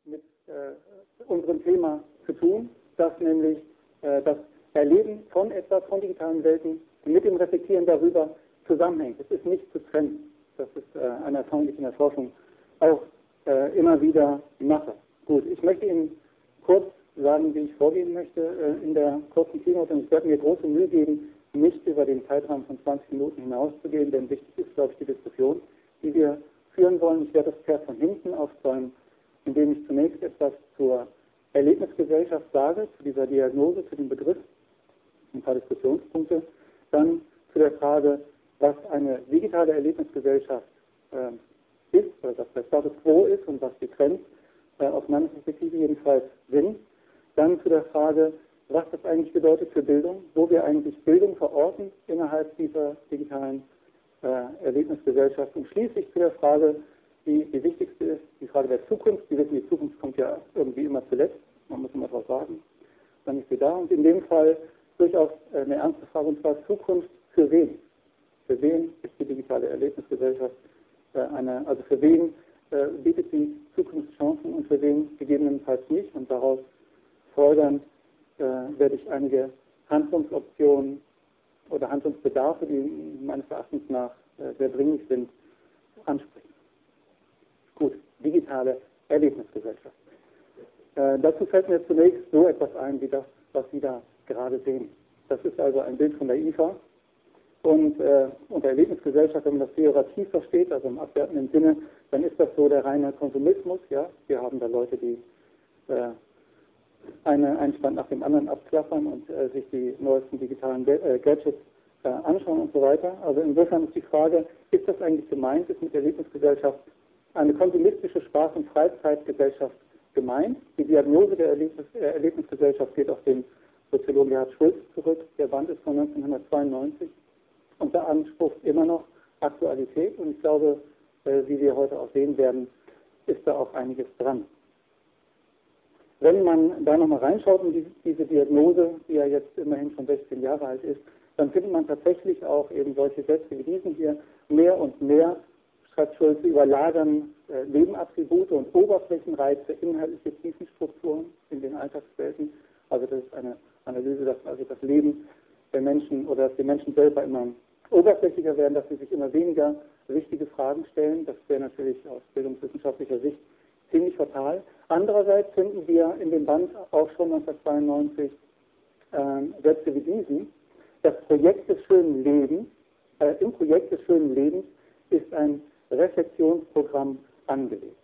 mit unserem Thema zu tun, dass nämlich das Erleben von etwas, von digitalen Welten mit dem Reflektieren darüber zusammenhängt. Es ist nicht zu trennen. Das ist eine Erfahrung, die ich in der Forschung auch immer wieder mache. Gut, ich möchte Ihnen kurz sagen, wie ich vorgehen möchte in der kurzen Keynote, und ich werde mir große Mühe geben, nicht über den Zeitrahmen von 20 Minuten hinauszugehen, denn wichtig ist, glaube ich, die Diskussion, die wir führen wollen. Ich werde das Pferd von hinten aufzäumen, indem ich zunächst etwas zur Erlebnisgesellschaft sage, zu dieser Diagnose, zu dem Begriff, ein paar Diskussionspunkte, dann zu der Frage, was eine digitale Erlebnisgesellschaft ist, oder was der Status quo ist und was die Trends aus meiner Perspektive jedenfalls sind. Dann zu der Frage, was das eigentlich bedeutet für Bildung, wo wir eigentlich Bildung verorten innerhalb dieser digitalen Erlebnisgesellschaft. Und schließlich zu der Frage, die wichtigste ist, die Frage der Zukunft. Sie wissen, die Zukunft kommt ja irgendwie immer zuletzt. Man muss immer darauf warten. Dann ist sie da. Und in dem Fall durchaus eine ernste Frage, und zwar Zukunft für wen? Für wen ist die digitale Erlebnisgesellschaft also für wen bietet sie Zukunftschancen und für wen gegebenenfalls nicht? Und daraus folgernd werde ich einige Handlungsoptionen oder Handlungsbedarfe, die meines Erachtens nach sehr dringlich sind, ansprechen. Gut, digitale Erlebnisgesellschaft. Dazu fällt mir zunächst so etwas ein, wie das, was Sie da gerade sehen. Das ist also ein Bild von der IFA. Und unter Erlebnisgesellschaft, wenn man das pejorativ versteht, also im abwertenden Sinne, dann ist das so der reine Konsumismus. Ja? Wir haben da Leute, die einen Stand nach dem anderen abklappern und sich die neuesten digitalen Gadgets anschauen und so weiter. Also insofern ist die Frage, ist das eigentlich gemeint, ist mit Erlebnisgesellschaft eine konsumistische Spaß- und Freizeitgesellschaft gemeint? Die Diagnose der Erlebnisgesellschaft geht auf den Soziologen Gerhard Schulz zurück. Der Band ist von 1992 und beansprucht immer noch Aktualität. Und ich glaube, wie wir heute auch sehen werden, ist da auch einiges dran. Wenn man da nochmal reinschaut in diese Diagnose, die ja jetzt immerhin schon 16 Jahre alt ist, dann findet man tatsächlich auch eben solche Sätze wie diesen hier. Mehr und mehr, schreibt Schulz, überlagern Nebenattribute und Oberflächenreize, inhaltliche Tiefenstrukturen in den Alltagswelten. Also das ist eine Analyse, dass also das Leben der Menschen oder dass die Menschen selber immer oberflächlicher werden, dass sie sich immer weniger wichtige Fragen stellen. Das wäre natürlich aus bildungswissenschaftlicher Sicht ziemlich fatal. Andererseits finden wir in dem Band auch schon 1992 Sätze wie diesen. Das Projekt des schönen Lebens, im Projekt des schönen Lebens ist ein Reflexionsprogramm angelegt.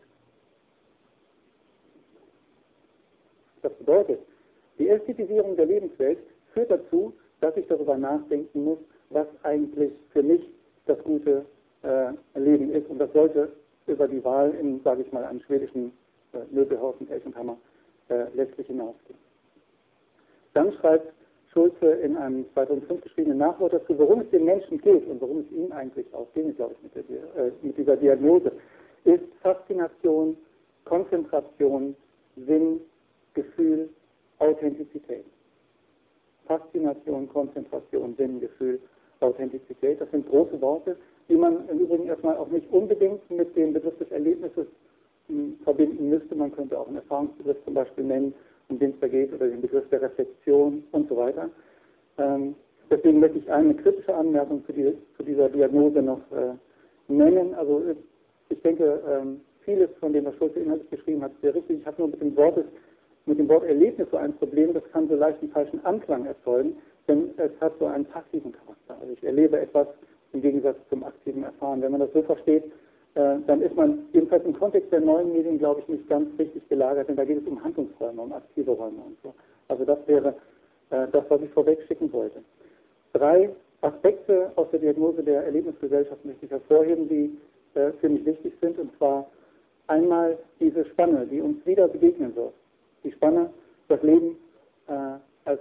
Das bedeutet, die Ästhetisierung der Lebenswelt führt dazu, dass ich darüber nachdenken muss, was eigentlich für mich das gute Leben ist. Und das sollte über die Wahl in, sage ich mal, einem schwedischen Möbelhaus in Elchenhammer letztlich hinausgehen. Dann schreibt Schulze in einem 2005 geschriebenen Nachwort dazu, worum es den Menschen geht und worum es ihm eigentlich auch ging, glaube ich, mit dieser Diagnose, ist Faszination, Konzentration, Sinn, Gefühl, Authentizität. Faszination, Konzentration, Sinn, Gefühl, Authentizität. Das sind große Worte, die man im Übrigen erstmal auch nicht unbedingt mit dem Begriff des Erlebnisses verbinden müsste. Man könnte auch einen Erfahrungsbegriff zum Beispiel nennen, um den es da geht, oder den Begriff der Reflexion und so weiter. Deswegen möchte ich eine kritische Anmerkung zu dieser Diagnose noch nennen. Also ich denke, vieles von dem, was Schulze inhaltlich geschrieben hat, ist sehr richtig. Ich habe nur mit dem Wort Erlebnis so ein Problem, das kann so leicht einen falschen Anklang erzeugen, denn es hat so einen passiven Charakter. Also ich erlebe etwas im Gegensatz zum aktiven Erfahren. Wenn man das so versteht, dann ist man jedenfalls im Kontext der neuen Medien, glaube ich, nicht ganz richtig gelagert, denn da geht es um Handlungsräume, um aktive Räume und so. Also das wäre das, was ich vorweg schicken wollte. 3 Aspekte aus der Diagnose der Erlebnisgesellschaft möchte ich hervorheben, die für mich wichtig sind, und zwar einmal diese Spanne, die uns wieder begegnen wird. Die Spanne, das Leben als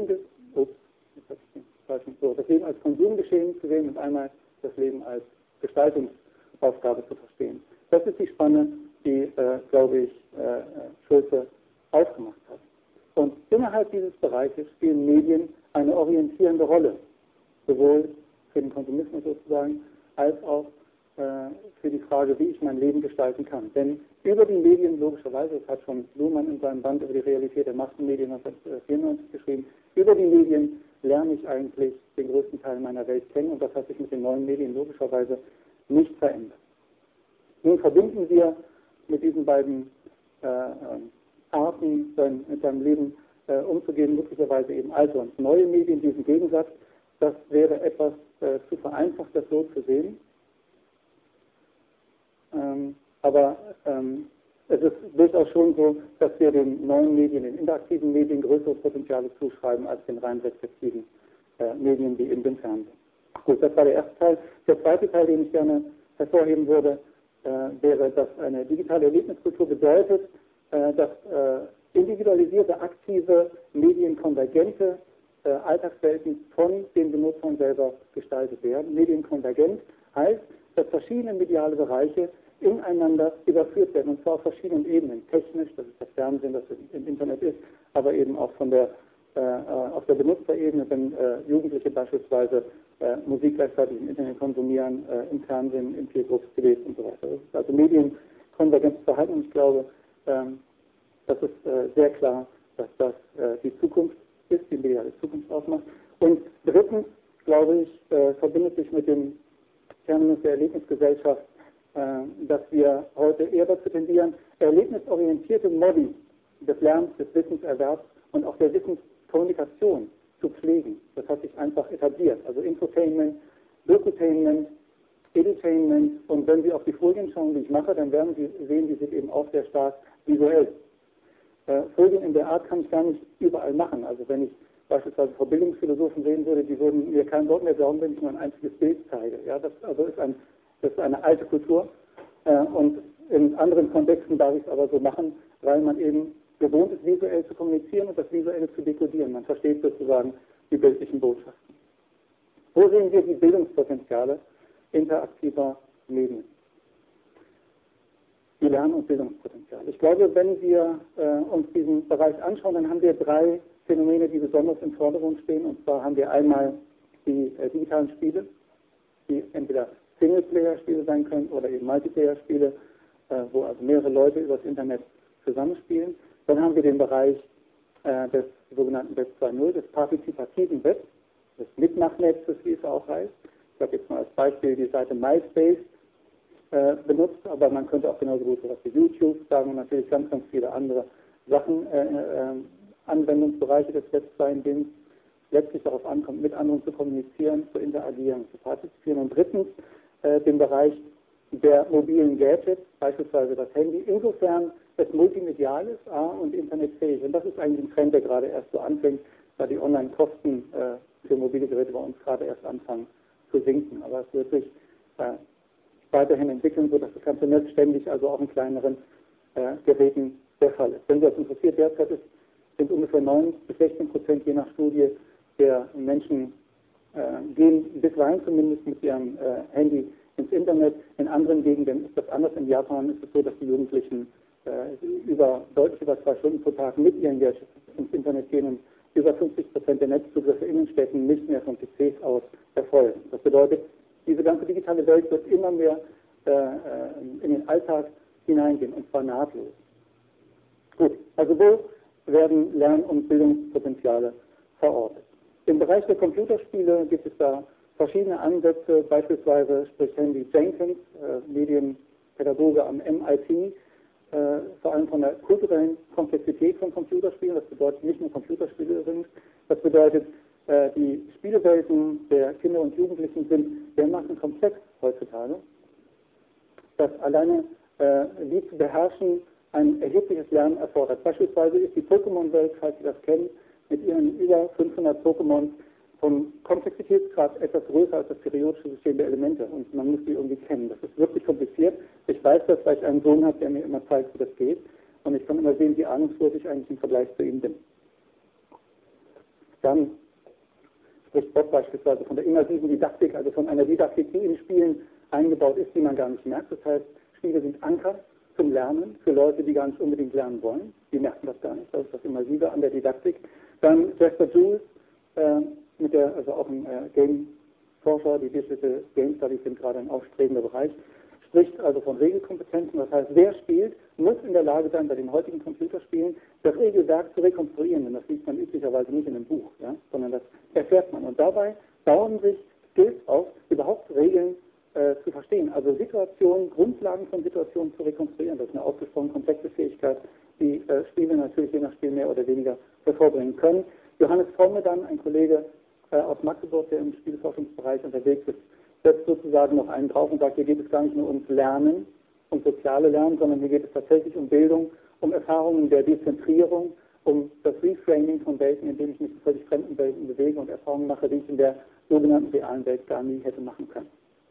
Konsumgeschehen zu sehen und einmal das Leben als Gestaltungsaufgabe zu verstehen. Das ist die Spanne, die, glaube ich, Schulze aufgemacht hat. Und innerhalb dieses Bereiches spielen Medien eine orientierende Rolle, sowohl für den Konsumismus sozusagen, als auch für die Frage, wie ich mein Leben gestalten kann. Denn über die Medien, logischerweise, das hat schon Luhmann in seinem Band über die Realität der Massenmedien 1994 geschrieben, über die Medien lerne ich eigentlich den größten Teil meiner Welt kennen und das hat sich mit den neuen Medien logischerweise nicht verändert. Nun verbinden wir mit diesen beiden Arten, mit seinem Leben umzugehen, möglicherweise eben alte und neue Medien, diesen Gegensatz. Das wäre etwas zu vereinfacht, das so zu sehen. Aber es ist durchaus schon so, dass wir den neuen Medien, den interaktiven Medien größere Potenziale zuschreiben als den rein rezeptiven Medien wie in dem Fernsehen. Gut, das war der erste Teil. Der zweite Teil, den ich gerne hervorheben würde, wäre, dass eine digitale Erlebniskultur bedeutet, dass individualisierte, aktive, medienkonvergente Alltagswelten von den Benutzern selber gestaltet werden. Medienkonvergent heißt, dass verschiedene mediale Bereiche ineinander überführt werden, und zwar auf verschiedenen Ebenen. Technisch, das ist das Fernsehen, das im Internet ist, aber eben auch auf der Benutzerebene, wenn Jugendliche beispielsweise Musik gleichzeitig im Internet konsumieren, im Fernsehen, in Peergroups, CDs und so weiter. Das ist also medienkonvergentes Verhalten, und ich glaube, das ist sehr klar, dass das die Zukunft ist, die mediale Zukunft ausmacht. Und drittens, glaube ich, verbindet sich mit dem Terminus der Erlebnisgesellschaft, dass wir heute eher dazu tendieren, erlebnisorientierte Modi des Lernens, des Wissenserwerbs und auch der Wissenskommunikation zu pflegen. Das hat sich einfach etabliert. Also Infotainment, Docutainment, Edutainment, und wenn Sie auf die Folien schauen, die ich mache, dann werden Sie sehen, die sind eben auch sehr stark visuell. Folien in der Art kann ich gar nicht überall machen. Also wenn ich beispielsweise Verbildungsphilosophen sehen würde, die würden mir kein Wort mehr glauben, wenn ich nur ein einziges Bild zeige. Ja, das ist eine alte Kultur. Und in anderen Kontexten darf ich es aber so machen, weil man eben gewohnt ist, visuell zu kommunizieren und das Visuelle zu dekodieren. Man versteht sozusagen die bildlichen Botschaften. Wo sehen wir die Bildungspotenziale interaktiver Medien? Die Lern- und Bildungspotenziale. Ich glaube, wenn wir uns diesen Bereich anschauen, dann haben wir drei Phänomene, die besonders im Vordergrund stehen. Und zwar haben wir einmal die digitalen Spiele, die entweder Singleplayer-Spiele sein können oder eben Multiplayer-Spiele, wo also mehrere Leute über das Internet zusammenspielen. Dann haben wir den Bereich des sogenannten Web 2.0, des partizipativen Webs, des Mitmachnetzes, wie es auch heißt. Ich habe jetzt mal als Beispiel die Seite MySpace benutzt, aber man könnte auch genauso gut sowas wie YouTube sagen und natürlich ganz, ganz viele andere Sachen, Anwendungsbereiche des Web 2, in denen es letztlich darauf ankommt, mit anderen zu kommunizieren, zu interagieren, zu partizipieren. Und drittens den Bereich der mobilen Gadgets, beispielsweise das Handy, insofern es multimedial ist und internetfähig. Und das ist eigentlich ein Trend, der gerade erst so anfängt, da die Online-Kosten für mobile Geräte bei uns gerade erst anfangen zu sinken. Aber es wird sich weiterhin entwickeln, sodass das ganze Netz ständig, also auch in kleineren Geräten, der Fall ist. Wenn Sie das interessiert, derzeit sind ungefähr 9 bis 16% je nach Studie der Menschen gehen bisweilen zumindest mit ihrem Handy ins Internet. In anderen Gegenden ist das anders. In Japan ist es so, dass die Jugendlichen deutlich über 2 Stunden pro Tag mit ihren Gadgets ins Internet gehen und über 50% der Netzzugriffe in den Städten nicht mehr von PCs aus erfolgen. Das bedeutet, diese ganze digitale Welt wird immer mehr in den Alltag hineingehen, und zwar nahtlos. Gut, also wo werden Lern- und Bildungspotenziale verortet? Im Bereich der Computerspiele gibt es da verschiedene Ansätze, beispielsweise spricht Henry Jenkins, Medienpädagoge am MIT, vor allem von der kulturellen Komplexität von Computerspielen. Das bedeutet nicht nur Computerspiele übrigens, das bedeutet, die Spielewelten der Kinder und Jugendlichen sind dermaßen komplex heutzutage, dass alleine die zu beherrschen ein erhebliches Lernen erfordert. Beispielsweise ist die Pokémon-Welt, falls Sie das kennen, mit ihren über 500 Pokémon vom Komplexitätsgrad etwas größer als das periodische System der Elemente, und man muss die irgendwie kennen. Das ist wirklich kompliziert. Ich weiß das, weil ich einen Sohn habe, der mir immer zeigt, wie das geht, und ich kann immer sehen, wie ahnungslos ich eigentlich im Vergleich zu ihm bin. Dann spricht Bob beispielsweise von der immersiven Didaktik, also von einer Didaktik, die in Spielen eingebaut ist, die man gar nicht merkt. Das heißt, Spiele sind Anker zum Lernen für Leute, die gar nicht unbedingt lernen wollen. Die merken das gar nicht. Das ist das Immersive an der Didaktik. Dann Jasper Jules, also auch ein Game Forscher, die Digital Game Studies sind gerade ein aufstrebender Bereich, spricht also von Regelkompetenzen. Das heißt, wer spielt, muss in der Lage sein, bei den heutigen Computerspielen das Regelwerk zu rekonstruieren. Denn das liest man üblicherweise nicht in einem Buch, ja, sondern das erfährt man. Und dabei bauen sich Skills auf, überhaupt Regeln zu verstehen. Also Situationen, Grundlagen von Situationen zu rekonstruieren. Das ist eine ausgesprochen komplexe Fähigkeit, die Spiele natürlich je nach Spiel mehr oder weniger hervorbringen können. Johannes Fromme dann, ein Kollege aus Magdeburg, der im Spielforschungsbereich unterwegs ist, setzt sozusagen noch einen drauf und sagt, hier geht es gar nicht nur ums Lernen, um soziale Lernen, sondern hier geht es tatsächlich um Bildung, um Erfahrungen der Dezentrierung, um das Reframing von Welten, indem ich mich in völlig fremden Welten bewege und Erfahrungen mache, die ich in der sogenannten realen Welt gar nie hätte machen können.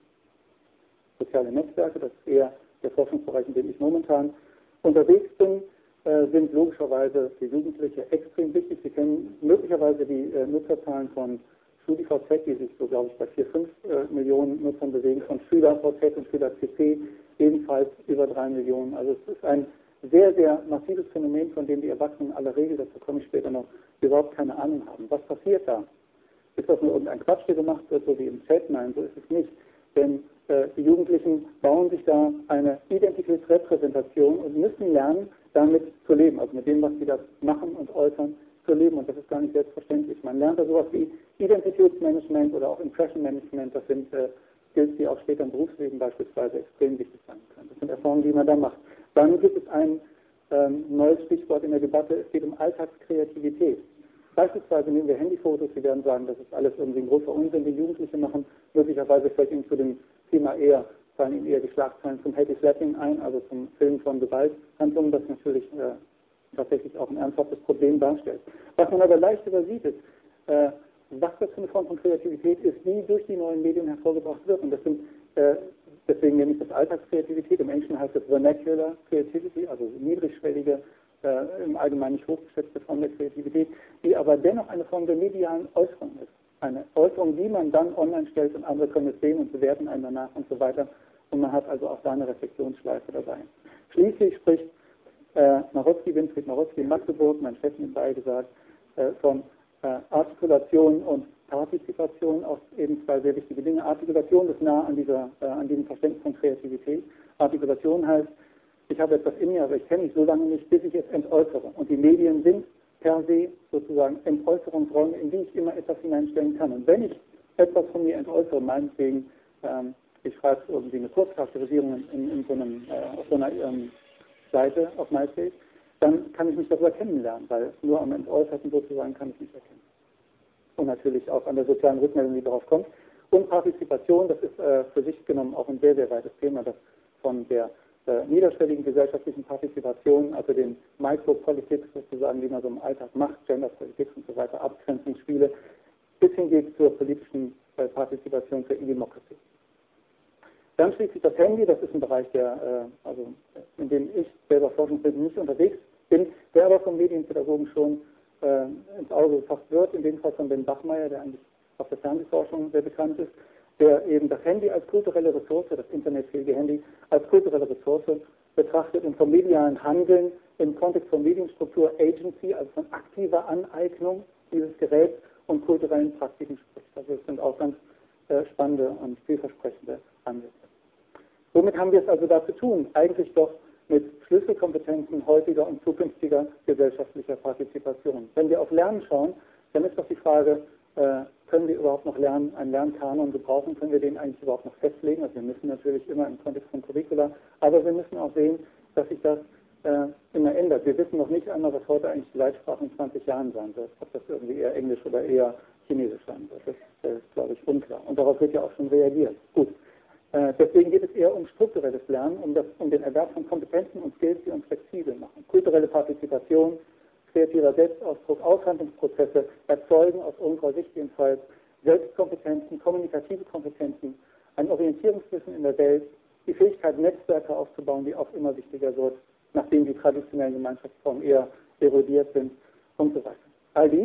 Soziale Netzwerke, das ist eher der Forschungsbereich, in dem ich momentan unterwegs bin, sind logischerweise für Jugendliche extrem wichtig. Sie kennen möglicherweise die Nutzerzahlen von StudiVZ, die sich so, glaube ich, bei 4, 5 Millionen Nutzern bewegen, von SchülerVZ und SchülerCC ebenfalls über 3 Millionen. Also es ist ein sehr, sehr massives Phänomen, von dem die Erwachsenen in aller Regel, dazu komme ich später noch, überhaupt keine Ahnung haben. Was passiert da? Ist das nur irgendein Quatsch, der gemacht wird, so wie im Chat? Nein, so ist es nicht. Denn die Jugendlichen bauen sich da eine Identitätsrepräsentation und müssen lernen, damit zu leben, also mit dem, was sie da machen und äußern, zu leben. Und das ist gar nicht selbstverständlich. Man lernt da sowas wie Identitätsmanagement oder auch Impression Management. Das sind Skills, die auch später im Berufsleben beispielsweise extrem wichtig sein können. Das sind Erfahrungen, die man da macht. Dann gibt es ein neues Stichwort in der Debatte. Es geht um Alltagskreativität. Beispielsweise nehmen wir Handyfotos. Sie werden sagen, das ist alles irgendwie ein großer Unsinn, den Jugendliche machen. Möglicherweise fällt Ihnen zu dem Thema fallen Ihnen eher die Schlagzeilen zum Happy Slapping ein, also zum Film von Gewalthandlungen, das natürlich tatsächlich auch ein ernsthaftes Problem darstellt. Was man aber leicht übersieht, ist, was das für eine Form von Kreativität ist, die durch die neuen Medien hervorgebracht wird. Und das sind, deswegen nenne ich das Alltagskreativität. Im Englischen heißt das Vernacular Creativity, also niedrigschwellige, im Allgemeinen nicht hochgeschätzte Form der Kreativität, die aber dennoch eine Form der medialen Äußerung ist. Eine Äußerung, die man dann online stellt und andere können es sehen und bewerten einen danach und so weiter. Und man hat also auch da eine Reflexionsschleife dabei. Schließlich spricht Winfried Marowski in Magdeburg, mein Chef nebenbei gesagt, von Artikulation und Partizipation, auch eben zwei sehr wichtige Dinge. Artikulation ist nah an diesem Verständnis von Kreativität. Artikulation heißt, ich habe etwas in mir, aber ich kenne mich so lange nicht, bis ich es entäußere. Und die Medien sind per se sozusagen Entäußerungsräume, in die ich immer etwas hineinstellen kann. Und wenn ich etwas von mir entäußere, meinetwegen, ich schreibe irgendwie eine Kurzcharakterisierung auf so einer Seite auf MySpace, dann kann ich mich darüber kennenlernen, weil nur am Entäußerten sozusagen kann ich mich erkennen. Und natürlich auch an der sozialen Rückmeldung, die darauf kommt. Und Partizipation, das ist für sich genommen auch ein sehr, sehr weites Thema, das von der niederschwelligen gesellschaftlichen Partizipation, also den Micropolitics sozusagen, die man so im Alltag macht, Genderpolitics und so weiter, Abgrenzungsspiele, bis hin geht zur politischen Partizipation für E-Democracy. Dann schließlich das Handy, das ist ein Bereich, in dem ich selber forschungsmäßig nicht unterwegs bin, der aber von Medienpädagogen schon ins Auge gefasst wird, in dem Fall von Ben Bachmeier, der eigentlich auf der Fernsehforschung sehr bekannt ist, der eben das Handy als kulturelle Ressource, das internetfähige Handy, als kulturelle Ressource betrachtet und vom medialen Handeln im Kontext von Medienstruktur, Agency, also von aktiver Aneignung dieses Geräts und kulturellen Praktiken spricht. Also es sind auch ganz spannende und vielversprechende Ansätze. Womit haben wir es also da zu tun? Eigentlich doch mit Schlüsselkompetenzen heutiger und zukünftiger gesellschaftlicher Partizipation. Wenn wir auf Lernen schauen, dann ist doch die Frage, können wir überhaupt noch einen Lernkanon gebrauchen? Können wir den eigentlich überhaupt noch festlegen? Also wir müssen natürlich immer im Kontext von Curricula, aber wir müssen auch sehen, dass sich das immer ändert. Wir wissen noch nicht einmal, was heute eigentlich die Leitsprache in 20 Jahren sein wird. Ob das irgendwie eher Englisch oder eher Chinesisch sein wird. Das ist, glaube ich, unklar. Und darauf wird ja auch schon reagiert. Gut. Deswegen geht es eher um strukturelles Lernen, um den Erwerb von Kompetenzen und Skills, die uns flexibel machen. Kulturelle Partizipation, kreativer Selbstausdruck, Aushandlungsprozesse erzeugen aus unserer Sicht jedenfalls Selbstkompetenzen, kommunikative Kompetenzen, ein Orientierungswissen in der Welt, die Fähigkeit, Netzwerke aufzubauen, die auch immer wichtiger wird, nachdem die traditionellen Gemeinschaftsformen eher erodiert sind und so weiter. All dies,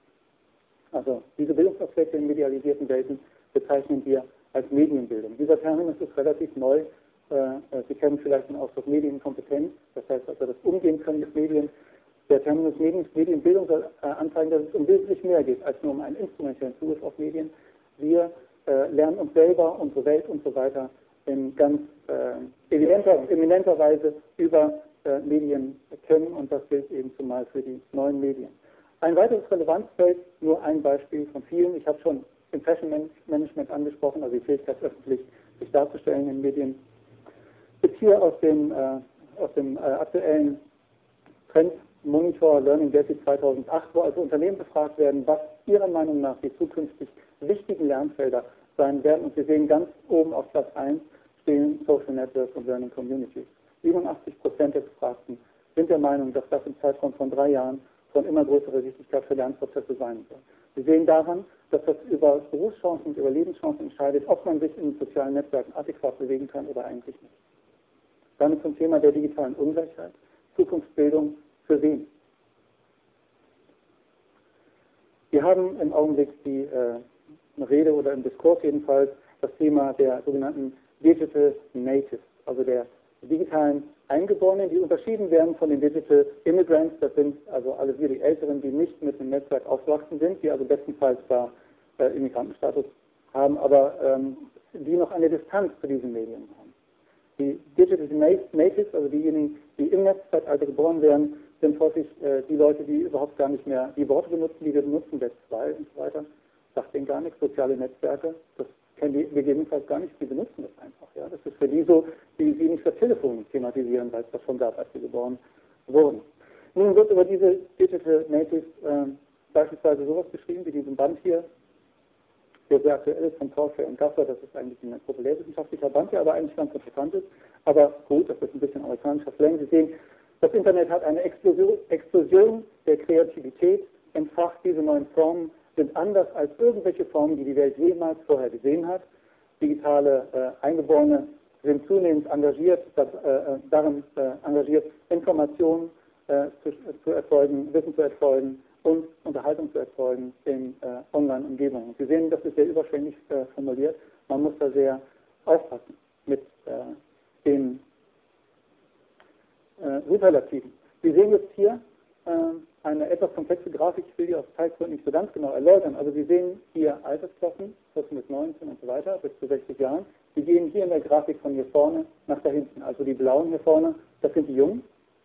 also diese Bildungsaspekte in medialisierten Welten, bezeichnen wir als Medienbildung. Dieser Terminus ist relativ neu. Sie kennen vielleicht den Ausdruck Medienkompetenz, das heißt also das Umgehen können mit Medien. Der Terminus Medienbildung soll anzeigen, dass es um wesentlich mehr geht, als nur um einen instrumentellen Zugriff auf Medien. Wir lernen uns selber, unsere Welt und so weiter in ganz eminenter Weise über Medien kennen, und das gilt eben zumal für die neuen Medien. Ein weiteres Relevanzfeld, nur ein Beispiel von vielen, ich habe schon im Fashion Management angesprochen, also die Fähigkeit, öffentlich sich darzustellen in Medien, ist hier aus dem aktuellen Trend Monitor Learning Delphi 2008, wo also Unternehmen befragt werden, was ihrer Meinung nach die zukünftig wichtigen Lernfelder sein werden. Und wir sehen ganz oben auf Platz 1 stehen Social Networks und Learning Communities. 87% der Befragten sind der Meinung, dass das im Zeitraum von 3 Jahren von immer größerer Wichtigkeit für Lernprozesse sein soll. Wir sehen daran, dass das über Berufschancen und über Lebenschancen entscheidet, ob man sich in sozialen Netzwerken adäquat bewegen kann oder eigentlich nicht. Dann zum Thema der digitalen Ungleichheit, Zukunftsbildung für wen? Wir haben im Augenblick eine Rede oder im Diskurs jedenfalls das Thema der sogenannten Digital Natives, also der digitalen Eingeborenen, die unterschieden werden von den Digital Immigrants. Das sind also alle wir, die Älteren, die nicht mit dem Netzwerk aufgewachsen sind, die also bestenfalls da Immigrantenstatus haben, aber die noch eine Distanz zu diesen Medien haben. Die Digital Natives, also diejenigen, die im Netzzeitalter geboren werden, sind häufig die Leute, die überhaupt gar nicht mehr die Worte benutzen, die wir benutzen, Web 2 und so weiter. Sagt denen gar nichts, soziale Netzwerke, das kennen die gegebenenfalls gar nicht, die benutzen das einfach. Ja. Das ist für die so, wie sie nicht das Telefon thematisieren, weil es das schon gab, als sie geboren wurden. Nun wird über diese Digital Natives beispielsweise sowas beschrieben, wie diesen Band hier, der sehr aktuell ist von Torfey und Gasser. Das ist eigentlich ein populärwissenschaftlicher Band, der aber eigentlich ganz interessant ist. Aber gut, das ist ein bisschen amerikanischer Slang. Sie sehen, das Internet hat eine Explosion der Kreativität entfacht. Diese neuen Formen sind anders als irgendwelche Formen, die die Welt jemals vorher gesehen hat. Digitale Eingeborene sind zunehmend engagiert, darin engagiert, Informationen zu erzeugen, Wissen zu erzeugen und Unterhaltung zu erzeugen in Online-Umgebungen. Sie sehen, das ist sehr überschwänglich formuliert. Man muss da sehr aufpassen mit den Superlativen. Sie sehen jetzt hier eine etwas komplexe Grafik, ich will die aus Zeitgründen nicht so ganz genau erläutern, aber Sie sehen hier Altersklassen, 14 bis 19 und so weiter, bis zu 60 Jahren. Die gehen hier in der Grafik von hier vorne nach da hinten. Also die blauen hier vorne, das sind die Jungen,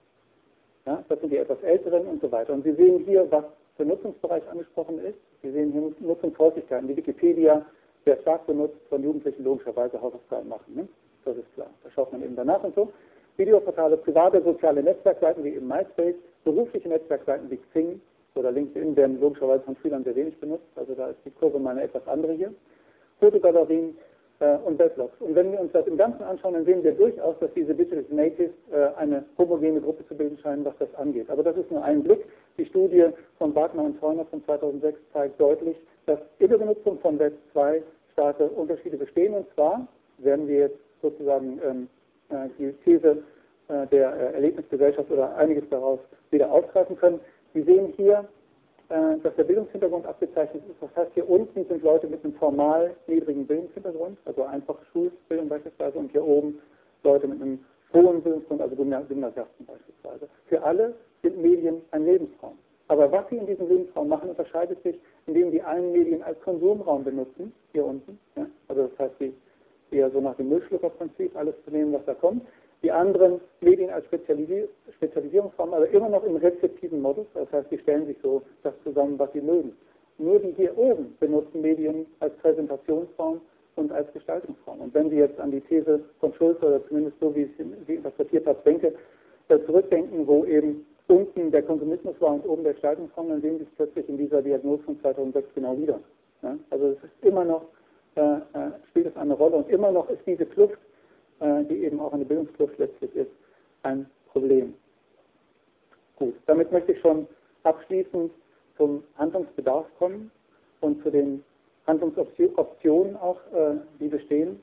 ja, das sind die etwas Älteren und so weiter. Und Sie sehen hier, was der Nutzungsbereich angesprochen ist. Sie sehen hier Nutzungshäufigkeiten. Die Wikipedia sehr stark benutzt, von Jugendlichen logischerweise Hausaufgaben machen. Ne? Das ist klar. Da schaut man eben danach und so. Videoportale, private soziale Netzwerkseiten wie eben MySpace, berufliche Netzwerkseiten wie Xing oder LinkedIn werden logischerweise von Schülern sehr wenig benutzt. Also da ist die Kurve mal eine etwas andere hier. Fotogalerien und Weblogs. Und wenn wir uns das im Ganzen anschauen, dann sehen wir durchaus, dass diese Digital Natives eine homogene Gruppe zu bilden scheinen, was das angeht. Aber das ist nur ein Blick. Die Studie von Wagner und Theuner von 2006 zeigt deutlich, dass in der Benutzung von Web 2 starke Unterschiede bestehen. Und zwar werden wir jetzt sozusagen die These der Erlebnisgesellschaft oder einiges daraus wieder aufgreifen können. Sie sehen hier, dass der Bildungshintergrund abgezeichnet ist. Das heißt, hier unten sind Leute mit einem formal niedrigen Bildungshintergrund, also einfach Schulbildung beispielsweise, und hier oben Leute mit einem hohen Bildungsgrund, also Gymnasiasten beispielsweise. Für alle sind Medien ein Lebensraum. Aber was sie in diesem Lebensraum machen, unterscheidet sich, indem die einen Medien als Konsumraum benutzen, hier unten. Ja? Also das heißt, die eher so nach dem Müllschluckerprinzip alles zu nehmen, was da kommt. Die anderen Medien als Spezialisierungsform, aber immer noch im rezeptiven Modus. Das heißt, die stellen sich so das zusammen, was sie mögen. Nur die hier oben benutzen Medien als Präsentationsform und als Gestaltungsform. Und wenn Sie jetzt an die These von Schulze, oder zumindest so, wie ich sie interpretiert habe, zurückdenken, wo eben unten der Konsumismus war und oben der Gestaltungsform, dann sehen Sie es plötzlich in dieser Diagnose von 2006 genau wieder. Ja? Also es ist immer noch spielt es eine Rolle und immer noch ist diese Kluft, die eben auch eine Bildungskluft letztlich ist, ein Problem. Gut, damit möchte ich schon abschließend zum Handlungsbedarf kommen und zu den Handlungsoptionen auch, die bestehen.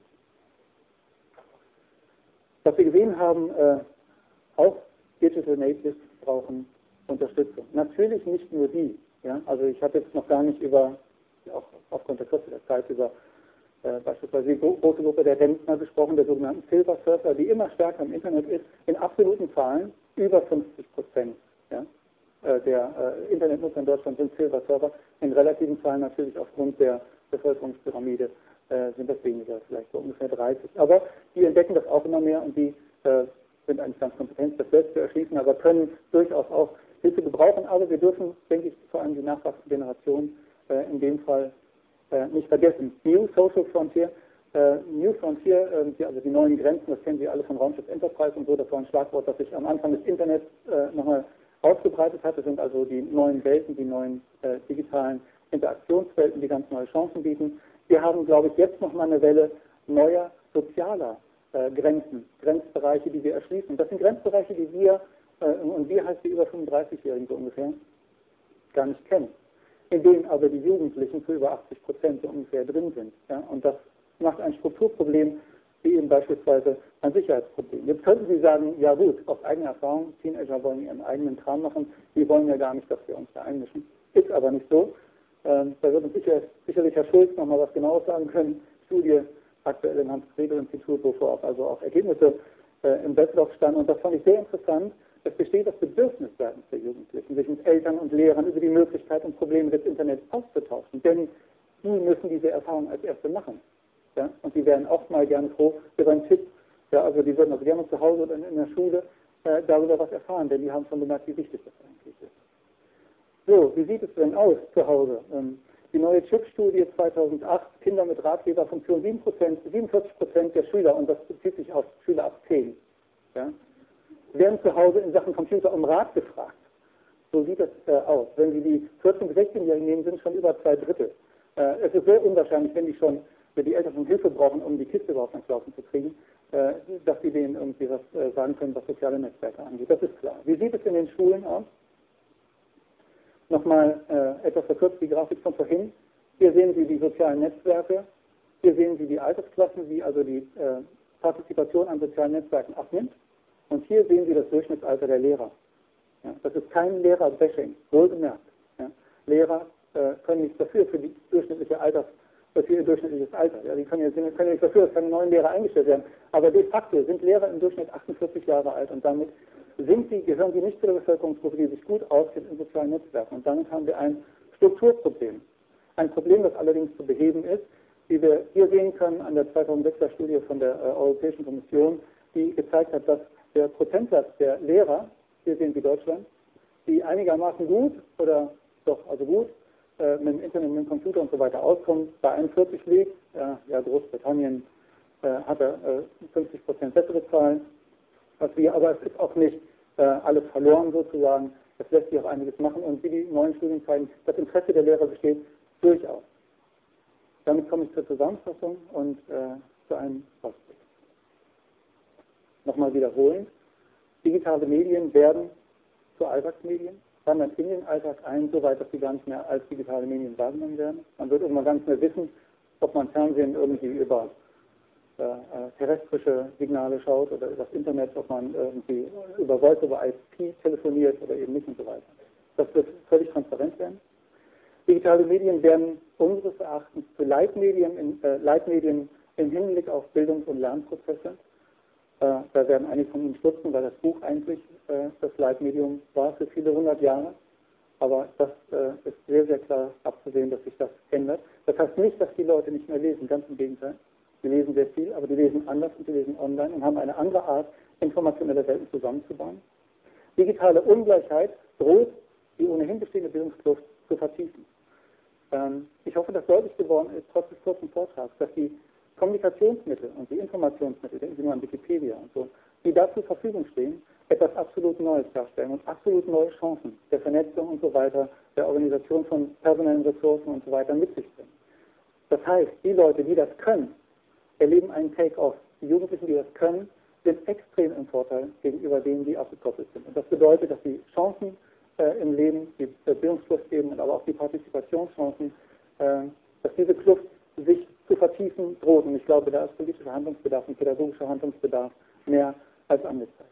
Was wir gesehen haben, auch Digital Natives brauchen Unterstützung. Natürlich nicht nur die. Ja? Also ich habe jetzt noch gar nicht auch aufgrund der Kürze der Zeit, über beispielsweise die große Gruppe der Rentner gesprochen, der sogenannten Silver Surfer, die immer stärker im Internet ist, in absoluten Zahlen über 50%. Ja? Der Internetnutzer in Deutschland sind Silver Surfer, in relativen Zahlen natürlich aufgrund der Bevölkerungspyramide sind das weniger, vielleicht so ungefähr 30. Aber die entdecken das auch immer mehr und die sind eigentlich ganz kompetent, das selbst zu erschließen, aber können durchaus auch Hilfe gebrauchen. Aber wir dürfen, denke ich, vor allem die nachwachsende Generation in dem Fall nicht vergessen. New Social Frontier, New Frontier, also die neuen Grenzen, das kennen Sie alle von Raumschiff Enterprise und so, das war ein Schlagwort, das sich am Anfang des Internets nochmal ausgebreitet hat. Das sind also die neuen Welten, die neuen digitalen Interaktionswelten, die ganz neue Chancen bieten. Wir haben, glaube ich, jetzt nochmal eine Welle neuer sozialer Grenzen, Grenzbereiche, die wir erschließen. Das sind Grenzbereiche, die wir, und wir heißt die über 35-Jährigen so ungefähr, gar nicht kennen, in denen aber die Jugendlichen für über 80% so ungefähr drin sind. Ja? Und das macht ein Strukturproblem, wie eben beispielsweise ein Sicherheitsproblem. Jetzt könnten Sie sagen, ja gut, aus eigener Erfahrung, Teenager wollen ihren eigenen Kram machen, die wollen ja gar nicht, dass wir uns da einmischen. Ist aber nicht so. Da wird uns sicherlich Herr Schulz nochmal was Genaues sagen können. Studie aktuell im Hans-Kregel-Institut, wo vorab also auch Ergebnisse im Webblog standen. Und das fand ich sehr interessant. Es besteht das Bedürfnis seitens der Jugendlichen, sich mit Eltern und Lehrern über die Möglichkeit und Probleme des Internets auszutauschen. Denn die müssen diese Erfahrung als Erste machen. Ja? Und die wären auch mal gerne froh über einen Tipp. Ja, also die würden also gerne zu Hause oder in der Schule darüber was erfahren, denn die haben schon gemerkt, wie wichtig das eigentlich ist. So, wie sieht es denn aus zu Hause? Die neue Chip-Studie 2008, Kinder mit Ratgeberfunktion, 47% der Schüler, und das bezieht sich auf Schüler ab 10, ja, werden zu Hause in Sachen Computer um Rat gefragt. So sieht es aus. Wenn Sie die 14- bis 16-Jährigen nehmen, sind es schon über 2/3. Es ist sehr unwahrscheinlich, wenn die Eltern schon Hilfe brauchen, um die Kiste überhaupt ans Laufen zu kriegen, dass sie denen irgendwie was sagen können, was soziale Netzwerke angeht. Das ist klar. Wie sieht es in den Schulen aus? Nochmal etwas verkürzt die Grafik von vorhin. Hier sehen Sie die sozialen Netzwerke. Hier sehen Sie die Altersklassen, wie also die Partizipation an sozialen Netzwerken abnimmt. Und hier sehen Sie das Durchschnittsalter der Lehrer. Ja, das ist kein Lehrer-Bashing, wohlgemerkt. Ja. Lehrer können nichts dafür für die durchschnittliche für ihr durchschnittliches Alter. Ja, die können ja nichts dafür, dass keine neuen Lehrer eingestellt werden. Aber de facto sind Lehrer im Durchschnitt 48 Jahre alt und damit gehören sie nicht zu der Bevölkerungsgruppe, die sich gut auskennt in sozialen Netzwerken. Und damit haben wir ein Strukturproblem. Ein Problem, das allerdings zu beheben ist, wie wir hier sehen können an der 2006er Studie von der Europäischen Kommission, die gezeigt hat, dass der Prozentsatz der Lehrer, hier sehen Sie Deutschland, die einigermaßen gut oder doch also gut mit dem Internet, mit dem Computer und so weiter auskommen, bei 41 liegt. Ja, Großbritannien hat 50% bessere Zahlen als wir, aber es ist auch nicht alles verloren sozusagen. Es lässt sich auch einiges machen und wie die neuen Studien zeigen, das Interesse der Lehrer besteht durchaus. Damit komme ich zur Zusammenfassung und zu einem Ausblick. Nochmal wiederholend. Digitale Medien werden zu Alltagsmedien, wandern in den Alltag ein, soweit, dass sie gar nicht mehr als digitale Medien wahrgenommen werden. Man wird irgendwann gar nicht mehr wissen, ob man Fernsehen irgendwie über terrestrische Signale schaut oder über das Internet, ob man irgendwie über Voice over IP telefoniert oder eben nicht und so weiter. Das wird völlig transparent werden. Digitale Medien werden unseres Erachtens zu Leitmedien im Hinblick auf Bildungs- und Lernprozesse. Da werden einige von Ihnen stutzen, weil das Buch eigentlich das Leitmedium war für viele 100 Jahre. Aber das ist sehr, sehr klar abzusehen, dass sich das ändert. Das heißt nicht, dass die Leute nicht mehr lesen, ganz im Gegenteil. Die lesen sehr viel, aber die lesen anders und die lesen online und haben eine andere Art, informationelle Welten zusammenzubauen. Digitale Ungleichheit droht, die ohnehin bestehende Bildungskluft zu vertiefen. Ich hoffe, dass deutlich geworden ist, trotz des kurzen Vortrags, dass die Kommunikationsmittel und die Informationsmittel, denken Sie nur an Wikipedia und so, die da zur Verfügung stehen, etwas absolut Neues darstellen und absolut neue Chancen der Vernetzung und so weiter, der Organisation von personellen Ressourcen und so weiter mit sich bringen. Das heißt, die Leute, die das können, erleben einen Take-off. Die Jugendlichen, die das können, sind extrem im Vorteil gegenüber denen, die abgekoppelt sind. Und das bedeutet, dass die Chancen im Leben, die Bildungskluft eben, aber auch die Partizipationschancen, dass diese Kluft sich zu vertiefen droht. Und ich glaube, da ist politischer Handlungsbedarf und pädagogischer Handlungsbedarf mehr als angezeigt.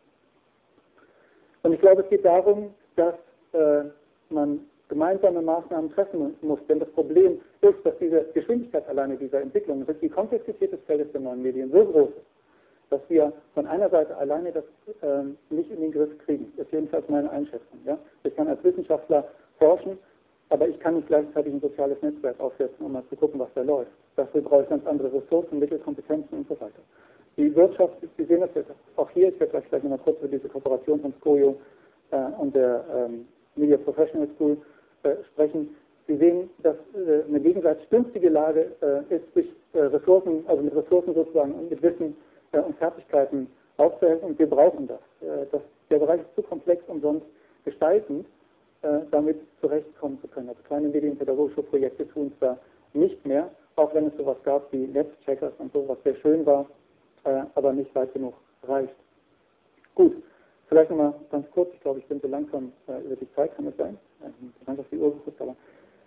Und ich glaube, es geht darum, dass man gemeinsame Maßnahmen treffen muss. Denn das Problem ist, dass diese Geschwindigkeit alleine dieser Entwicklung, dass die Komplexität des Feldes der neuen Medien so groß ist, dass wir von einer Seite alleine das nicht in den Griff kriegen. Das ist jedenfalls meine Einschätzung. Ja? Ich kann als Wissenschaftler forschen aber ich kann nicht gleichzeitig ein soziales Netzwerk aufsetzen, um mal zu gucken, was da läuft. Dafür brauche ich ganz andere Ressourcen, Mittel, Kompetenzen und so weiter. Die Wirtschaft, Sie sehen das jetzt auch hier, ich werde gleich nochmal kurz über diese Kooperation von SCOIO und der Media Professional School sprechen. Sie sehen, dass eine gegenseitig günstige Lage ist, durch Ressourcen, also mit Ressourcen sozusagen und mit Wissen und Fertigkeiten aufzuhelfen, und wir brauchen das. Der Bereich ist zu komplex und sonst gestaltend, damit zurechtkommen zu können. Also kleine medienpädagogische Projekte tun es da nicht mehr, auch wenn es sowas gab wie Netzcheckers und so, was sehr schön war, aber nicht weit genug reicht. Gut, vielleicht nochmal ganz kurz, ich glaube, ich bin so langsam über die Zeit, kann es sein? Ich habe auf die Uhr geguckt, aber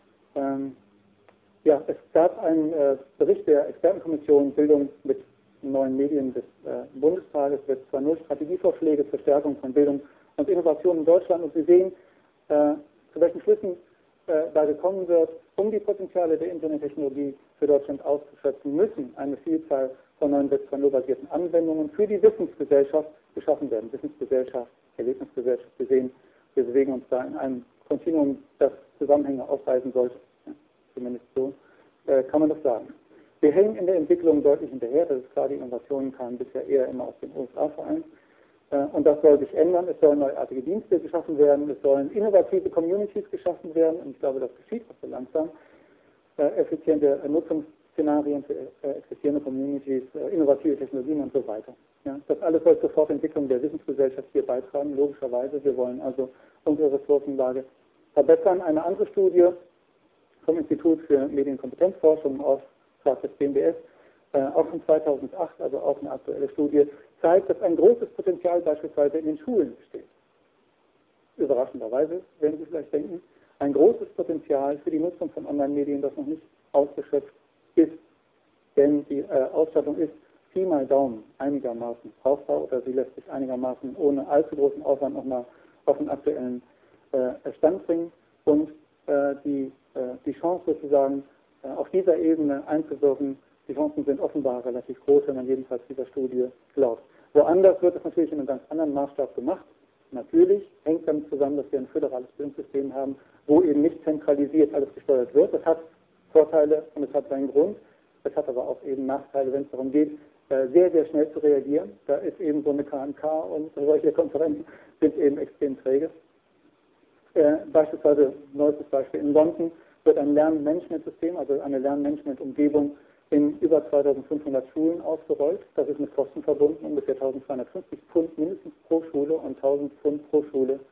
ja, es gab einen Bericht der Expertenkommission Bildung mit neuen Medien des Bundestages, wird 2.0 Strategievorschläge zur Stärkung von Bildung und Innovation in Deutschland, und Sie sehen, zu welchen Schlüssen da gekommen wird, um die Potenziale der Internettechnologie für Deutschland auszuschöpfen, müssen eine Vielzahl von neuen Web 2.0-basierten Anwendungen für die Wissensgesellschaft geschaffen werden. Wissensgesellschaft, Erlebnisgesellschaft, wir sehen, wir bewegen uns da in einem Kontinuum, das Zusammenhänge aufweisen sollte. Ja, zumindest so kann man das sagen. Wir hängen in der Entwicklung deutlich hinterher, das ist klar, die Innovationen kamen bisher eher immer aus den USA vor allem. Und das soll sich ändern, es sollen neuartige Dienste geschaffen werden, es sollen innovative Communities geschaffen werden, und ich glaube, das geschieht auch so langsam. Effiziente Nutzungsszenarien für existierende Communities, innovative Technologien und so weiter. Ja, das alles soll zur Fortentwicklung der Wissensgesellschaft hier beitragen, logischerweise. Wir wollen also unsere Ressourcenlage verbessern. Eine andere Studie vom Institut für Medienkompetenzforschung aus des BMBF, auch von 2008, also auch eine aktuelle Studie, zeigt, dass ein großes Potenzial beispielsweise in den Schulen besteht. Überraschenderweise, werden Sie vielleicht denken, ein großes Potenzial für die Nutzung von Online-Medien, das noch nicht ausgeschöpft ist, denn die Ausstattung ist Pi mal Daumen einigermaßen brauchbar, oder sie lässt sich einigermaßen ohne allzu großen Aufwand nochmal auf den aktuellen Stand bringen, und die Chance sozusagen auf dieser Ebene einzuwirken, die Chancen sind offenbar relativ groß, wenn man jedenfalls dieser Studie glaubt. Woanders wird es natürlich in einem ganz anderen Maßstab gemacht. Natürlich hängt damit zusammen, dass wir ein föderales Bildungssystem haben, wo eben nicht zentralisiert alles gesteuert wird. Das hat Vorteile und es hat seinen Grund. Es hat aber auch eben Nachteile, wenn es darum geht, sehr, sehr schnell zu reagieren. Da ist eben so eine KMK und solche Konferenzen sind eben extrem träge. Beispielsweise, neuestes Beispiel, in London wird ein Lern-Management-System, also eine Lern-Management-Umgebung in über 2500 Schulen ausgerollt. Das ist mit Kosten verbunden, ungefähr 1250 Pfund mindestens pro Schule und 1000 Pfund pro Schule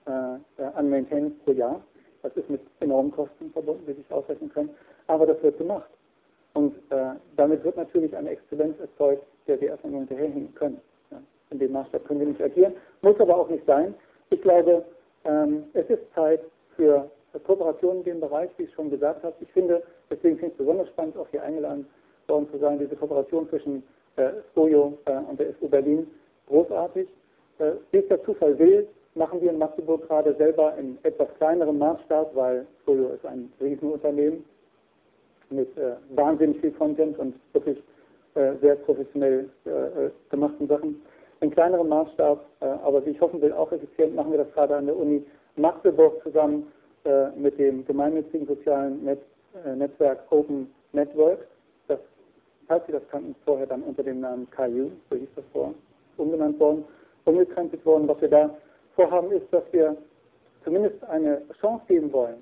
an Maintenance pro Jahr. Das ist mit enormen Kosten verbunden, wie Sie sich ausrechnen können. Aber das wird gemacht. Und damit wird natürlich eine Exzellenz erzeugt, der wir erstmal nur hinterherhinken können. Ja, in dem Maßstab können wir nicht agieren, muss aber auch nicht sein. Ich glaube, es ist Zeit für Kooperation in dem Bereich, wie ich schon gesagt habe. Ich finde, deswegen finde ich es besonders spannend, auch hier eingeladen worden zu sein, diese Kooperation zwischen SCOIO und der SU Berlin, großartig. Wie es der Zufall will, machen wir in Magdeburg gerade selber in etwas kleinerem Maßstab, weil SCOIO ist ein Riesenunternehmen mit wahnsinnig viel Content und wirklich sehr professionell gemachten Sachen. In kleinerem Maßstab, aber wie ich hoffen will, auch effizient, machen wir das gerade an der Uni Magdeburg zusammen mit dem gemeinnützigen sozialen Netzwerk Open Networks. Das, falls Sie das kannten, vorher dann unter dem Namen KU, so hieß das vorher, umbenannt worden, umgekrempelt worden. Was wir da vorhaben, ist, dass wir zumindest eine Chance geben wollen,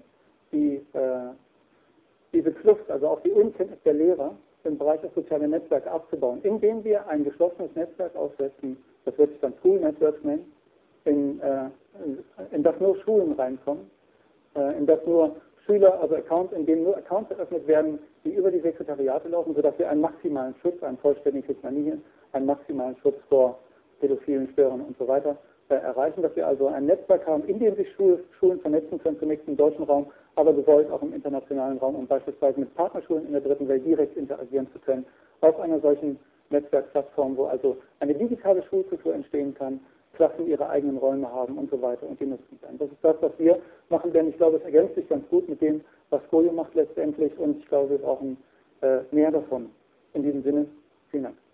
diese Kluft, also auch die Unkenntnis der Lehrer im Bereich des sozialen Netzwerks abzubauen, indem wir ein geschlossenes Netzwerk aufsetzen, das wird sich dann School Networks nennen, in das nur Schulen reinkommen, in das nur Schüler, also Accounts, in denen nur Accounts eröffnet werden, die über die Sekretariate laufen, sodass wir einen maximalen Schutz, einen vollständigen Schutz einen maximalen Schutz vor pädophilen Störern und so weiter erreichen, dass wir also ein Netzwerk haben, in dem sich Schulen vernetzen können, zunächst im deutschen Raum, aber gewollt auch im internationalen Raum, um beispielsweise mit Partnerschulen in der dritten Welt direkt interagieren zu können, auf einer solchen Netzwerkplattform, wo also eine digitale Schulkultur entstehen kann, Klassen ihre eigenen Räume haben und so weiter und die nutzen können. Das ist das, was wir machen, denn ich glaube, es ergänzt sich ganz gut mit dem, was SCOIO macht letztendlich, und ich glaube, wir brauchen mehr davon. In diesem Sinne, vielen Dank.